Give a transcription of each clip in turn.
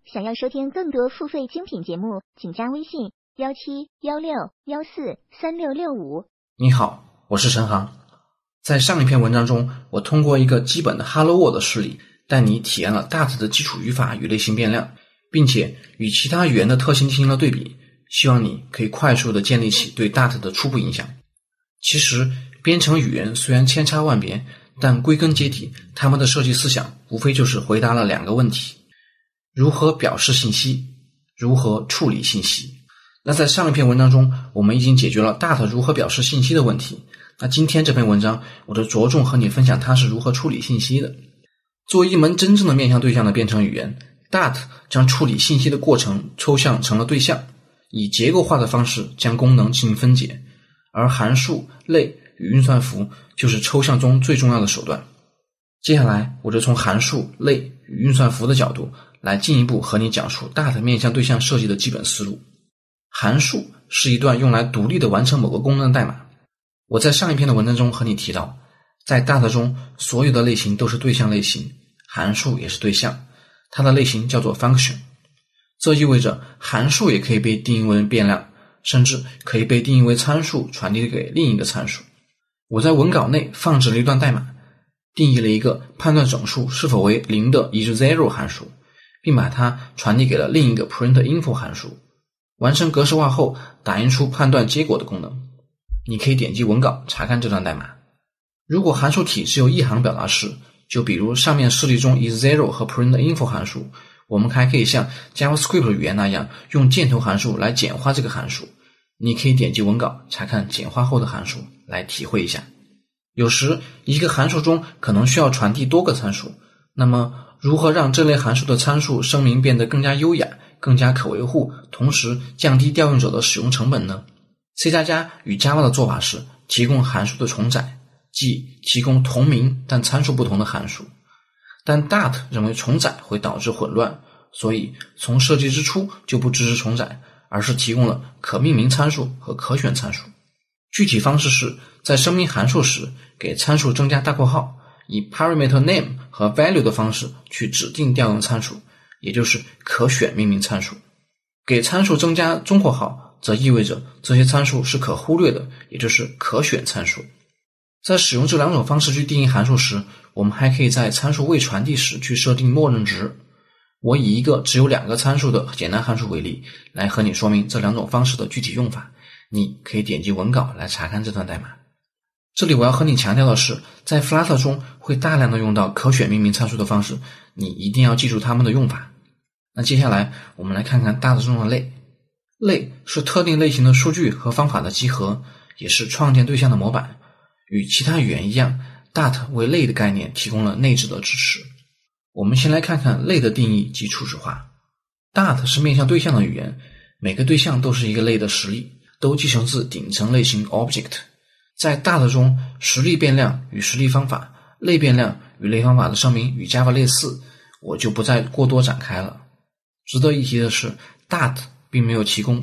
想要收听更多付费精品节目，请加微信1716143665。 你好，我是陈航。在上一篇文章中，我通过一个基本的 Hello World 的示例，带你体验了 Dart 的基础语法与类型变量，并且与其他语言的特性进行了对比，希望你可以快速地建立起对 Dart 的初步印象。其实，编程语言虽然千差万别，但归根结底，他们的设计思想无非就是回答了两个问题：如何表示信息，如何处理信息。那在上一篇文章中，我们已经解决了 Dart 如何表示信息的问题。那今天这篇文章，我就着重和你分享它是如何处理信息的。作为一门真正的面向对象的编程语言， Dart 将处理信息的过程抽象成了对象，以结构化的方式将功能进行分解，而函数、类与运算符就是抽象中最重要的手段。接下来我就从函数、类与运算符的角度来进一步和你讲述 Dart 面向对象设计的基本思路。函数是一段用来独立的完成某个功能的代码。我在上一篇的文章中和你提到，在 Dart 中所有的类型都是对象类型，函数也是对象，它的类型叫做 function。 这意味着函数也可以被定义为变量，甚至可以被定义为参数传递给另一个参数。我在文稿内放置了一段代码，定义了一个判断整数是否为0的 is0 函数，并把它传递给了另一个 print_info 函数，完成格式化后打印出判断结果的功能。你可以点击文稿查看这段代码。如果函数体只有一行表达式，就比如上面示例中 is0 和 print_info 函数，我们还可以像 JavaScript 语言那样用箭头函数来简化这个函数。你可以点击文稿查看简化后的函数来体会一下。有时一个函数中可能需要传递多个参数，那么如何让这类函数的参数声明变得更加优雅，更加可维护，同时降低调用者的使用成本呢？ C++ 与 Java 的做法是提供函数的重载，即提供同名但参数不同的函数。但 Dart 认为重载会导致混乱，所以从设计之初就不支持重载，而是提供了可命名参数和可选参数。具体方式是在声明函数时给参数增加大括号，以 parameter name 和 value 的方式去指定调用参数，也就是可选命名参数。给参数增加中括号则意味着这些参数是可忽略的，也就是可选参数。在使用这两种方式去定义函数时，我们还可以在参数未传递时去设定默认值。我以一个只有2个参数的简单函数为例，来和你说明这两种方式的具体用法。你可以点击文稿来查看这段代码。这里我要和你强调的是，在 Flutter 中会大量的用到可选命名参数的方式，你一定要记住它们的用法。那接下来我们来看看 Dart 中的类。类是特定类型的数据和方法的集合，也是创建对象的模板。与其他语言一样， Dart 为类的概念提供了内置的支持。我们先来看看类的定义及初始化。 Dart 是面向对象的语言，每个对象都是一个类的实例，都继承自顶层类型 Object。 在 Dart 中，实例变量与实例方法，类变量与类方法的声明与 Java 类似，我就不再过多展开了。值得一提的是， Dart 并没有提供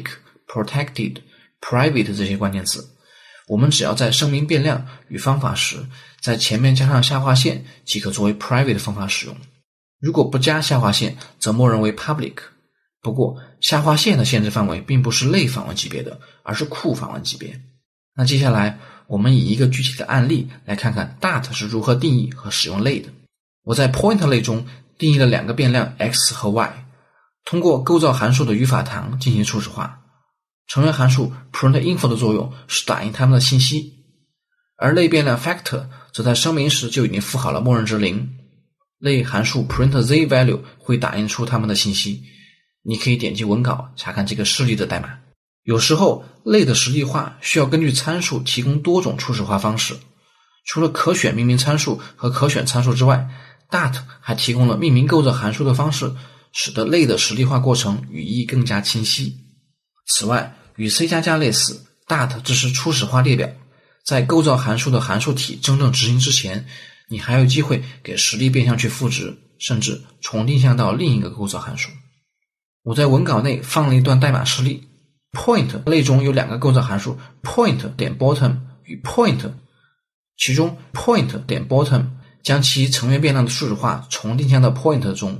public、protected、private 这些关键词，我们只要在声明变量与方法时，在前面加上下划线即可作为 private 方法使用。如果不加下划线，则默认为 public。 不过下划线的限制范围并不是类访问级别的，而是库访问级别。那接下来我们以一个具体的案例来看看 Dart 是如何定义和使用类的。我在 point 类中定义了2个变量 x 和 y， 通过构造函数的语法堂进行初始化。成员函数 print_info 的作用是打印它们的信息，而类变量 factor 则在声明时就已经赋好了默认值0。类函数 print_z_value 会打印出它们的信息。你可以点击文稿查看这个示例的代码。有时候类的实例化需要根据参数提供多种初始化方式。除了可选命名参数和可选参数之外， Dart 还提供了命名构造函数的方式，使得类的实例化过程语义更加清晰。此外，与 C++ 类似， Dart 支持初始化列表。在构造函数的函数体真正执行之前，你还有机会给实例变项去赋值，甚至重定向到另一个构造函数。我在文稿内放了一段代码示例。point 类中有2个构造函数 point.bottom 与 point， 其中 point.bottom 将其成员变量的初始化重定向到 point 中，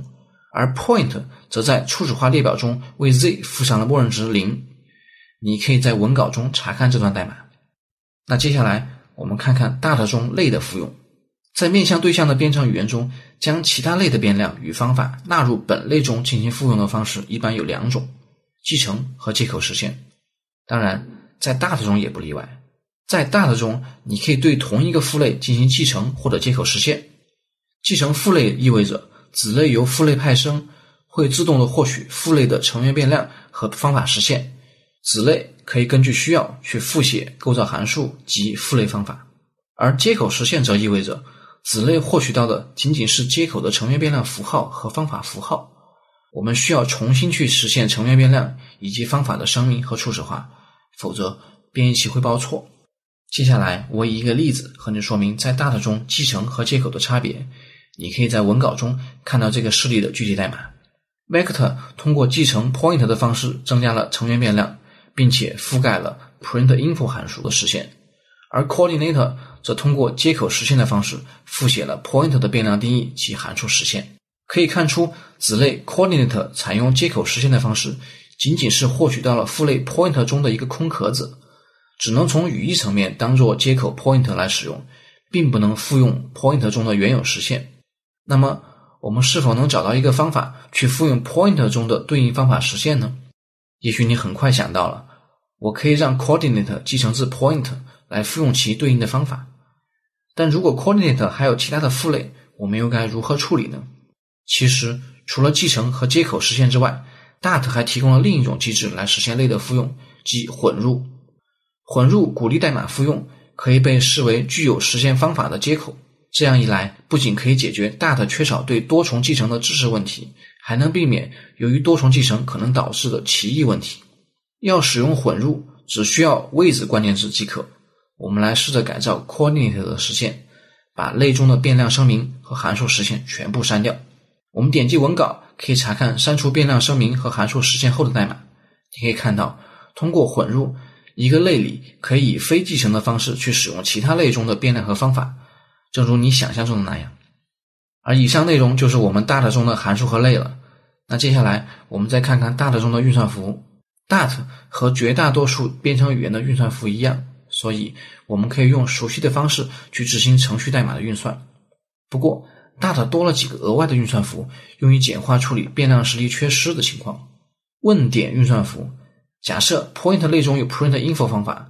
而 point 则在初始化列表中为 z 附上了默认值0。你可以在文稿中查看这段代码。那接下来我们看看 Dart 中类的复用。在面向对象的编程语言中，将其他类的变量与方法纳入本类中进行复用的方式一般有2种，继承和接口实现。当然，在 Dart 中也不例外。在 Dart 中，你可以对同一个父类进行继承或者接口实现。继承父类意味着子类由父类派生，会自动的获取父类的成员变量和方法实现。子类可以根据需要去复写构造函数及父类方法。而接口实现则意味着子类获取到的仅仅是接口的成员变量符号和方法符号，我们需要重新去实现成员变量以及方法的声明和初始化，否则编译器会报错。接下来我以一个例子和你说明在 Dart 中继承和接口的差别，你可以在文稿中看到这个示例的具体代码。Vector 通过继承 point 的方式增加了成员变量，并且覆盖了 print_info 函数的实现，而 Coordinator 则通过接口实现的方式复写了 point 的变量定义及函数实现。可以看出，子类 Coordinator 采用接口实现的方式，仅仅是获取到了父类 point 中的一个空壳子，只能从语义层面当作接口 point 来使用，并不能复用 point 中的原有实现。那么我们是否能找到一个方法去复用 point 中的对应方法实现呢？也许你很快想到了，我可以让 coordinate 继承自 point 来复用其对应的方法。但如果 coordinate 还有其他的父类，我们又该如何处理呢？其实除了继承和接口实现之外， Dart 还提供了另一种机制来实现类的复用，即混入。混入鼓励代码复用，可以被视为具有实现方法的接口。这样一来，不仅可以解决 Dart 缺少对多重继承的知识问题，还能避免由于多重继承可能导致的歧义问题。要使用混入，只需要位子关键字即可。我们来试着改造 coordinate 的实现，把类中的变量声明和函数实现全部删掉。我们点击文稿，可以查看删除变量声明和函数实现后的代码。你可以看到，通过混入，一个类里可以以非继承的方式去使用其他类中的变量和方法，正如你想象中的那样。而以上内容就是我们 Dart 中的函数和类了。那接下来我们再看看 Dart 中的运算符。Dart 和绝大多数编程语言的运算符一样，所以我们可以用熟悉的方式去执行程序代码的运算。不过 Dart 多了几个额外的运算符，用于简化处理变量实例缺失的情况。问点运算符，假设 point 类中有 print_info 方法，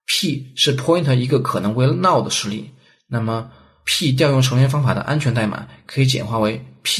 p 是 point 一个可能为 now 的实例，那么 p 调用成员方法的安全代码可以简化为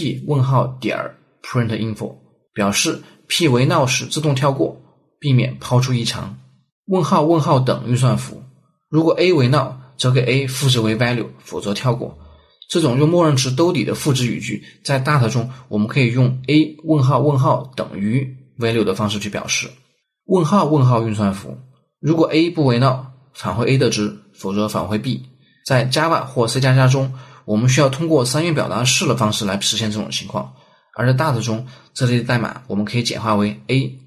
p:_print_info， 表示 p 为 now 时自动跳过，避免抛出异常。等运算符，如果 a 为 now， 则给 a 复制为 value， 否则跳过。这种用默认值兜底的复制语句，在 Dart 中我们可以用 a::等于 value 的方式去表示。运算符，如果 a 不为 now， 返回 a 的值，否则返回 b。在 Java 或 C++ 中，我们需要通过3元表达式的方式来实现这种情况，而在 Dart 中，这类的代码我们可以简化为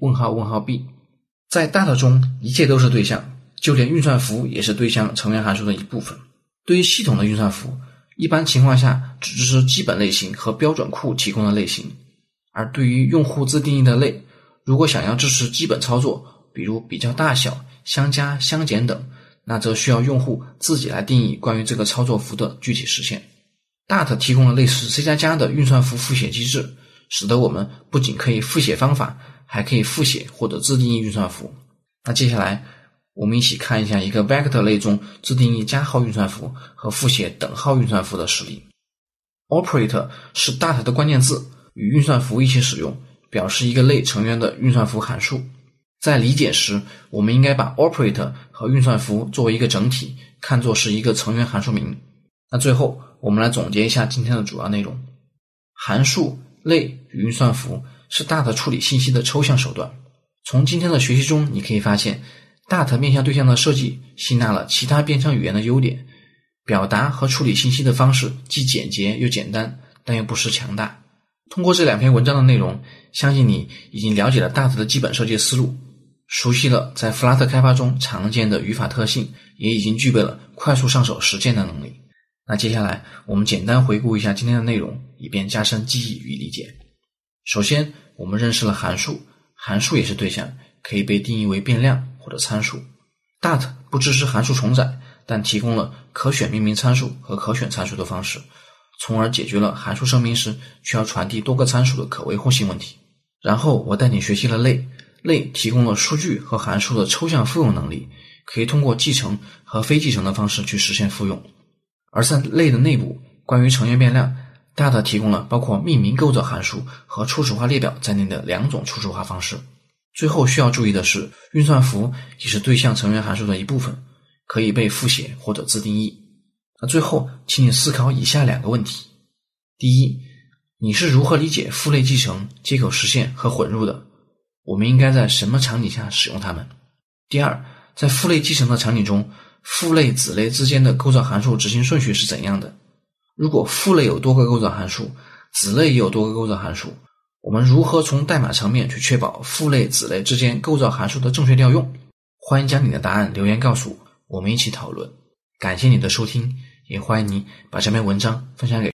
a::b。在 Dart 中，一切都是对象，就连运算符也是对象成员函数的一部分。对于系统的运算符，一般情况下只支持基本类型和标准库提供的类型，而对于用户自定义的类，如果想要支持基本操作，比如比较大小、相加、相减等，那则需要用户自己来定义关于这个操作符的具体实现。Dart 提供了类似 C++ 的运算符复写机制，使得我们不仅可以复写方法，还可以复写或者自定义运算符。那接下来我们一起看一下一个 vector 类中自定义加号运算符和复写等号运算符的实例。Operator 是 Dart 的关键字，与运算符一起使用，表示一个类成员的运算符函数。在理解时，我们应该把 operator 和运算符作为一个整体，看作是一个成员函数名。那最后我们来总结一下今天的主要内容。函数、类与运算符是 Dart 处理信息的抽象手段。从今天的学习中，你可以发现 Dart 面向对象的设计吸纳了其他编程语言的优点，表达和处理信息的方式既简洁又简单，但又不失强大。通过这2篇文章的内容，相信你已经了解了 Dart 的基本设计思路，熟悉了在 Flutter 开发中常见的语法特性，也已经具备了快速上手实践的能力。那接下来我们简单回顾一下今天的内容，以便加深记忆与理解。 首先，我们认识了函数，函数也是对象，可以被定义为变量或者参数。Dart 不支持函数重载，但提供了可选命名参数和可选参数的方式，从而解决了函数声明时需要传递多个参数的可维护性问题。然后我带你学习了类提供了数据和函数的抽象复用能力，可以通过继承和非继承的方式去实现复用。而在类的内部，关于成员变量，Dart 提供了包括命名构造函数和初始化列表在内的2种初始化方式。最后需要注意的是，运算符也是对象成员函数的一部分，可以被复写或者自定义。那最后，请你思考以下2个问题。第一，你是如何理解父类继承、接口实现和混入的？我们应该在什么场景下使用它们？第二，在父类继承的场景中，父类子类之间的构造函数执行顺序是怎样的？如果父类有多个构造函数，子类也有多个构造函数，我们如何从代码层面去确保父类子类之间构造函数的正确调用？欢迎将你的答案留言告诉我，我们一起讨论。感谢你的收听，也欢迎你把这篇文章分享给